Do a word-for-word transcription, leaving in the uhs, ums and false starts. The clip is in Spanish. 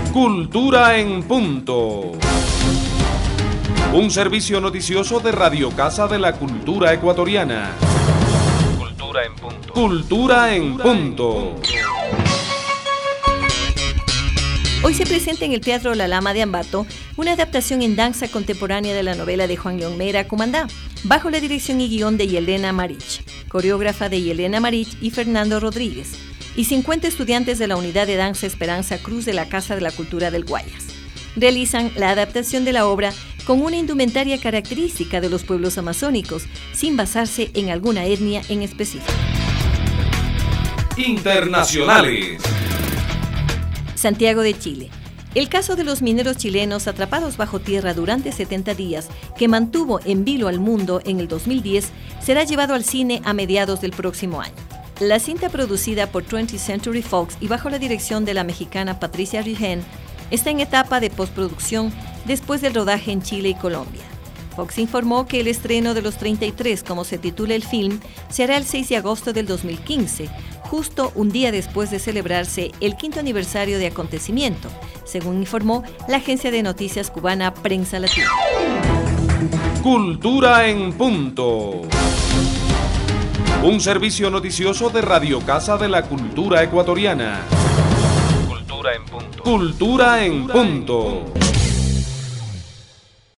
Cultura en Punto. Un servicio noticioso de Radio Casa de la Cultura Ecuatoriana. Cultura en Punto. Cultura en Punto. Hoy se presenta en el Teatro La Lama de Ambato una adaptación en danza contemporánea de la novela de Juan León Mera, Cumandá, bajo la dirección y guión de Yelena Marich, coreógrafa de Yelena Marich y Fernando Rodríguez, y cincuenta estudiantes de la Unidad de Danza Esperanza Cruz de la Casa de la Cultura del Guayas. Realizan la adaptación de la obra con una indumentaria característica de los pueblos amazónicos, sin basarse en alguna etnia en específico. Internacionales. Santiago de Chile. El caso de los mineros chilenos atrapados bajo tierra durante setenta días, que mantuvo en vilo al mundo en el dos mil diez, será llevado al cine a mediados del próximo año. La cinta, producida por twentieth Century Fox y bajo la dirección de la mexicana Patricia Regén, está en etapa de postproducción después del rodaje en Chile y Colombia. Fox informó que el estreno de Los treinta y tres, como se titula el film, se hará el seis de agosto del dos mil quince, justo un día después de celebrarse el quinto aniversario de acontecimiento, según informó la agencia de noticias cubana Prensa Latina. Cultura en Punto. Un servicio noticioso de Radio Casa de la Cultura Ecuatoriana. Cultura en Punto. Cultura en Punto.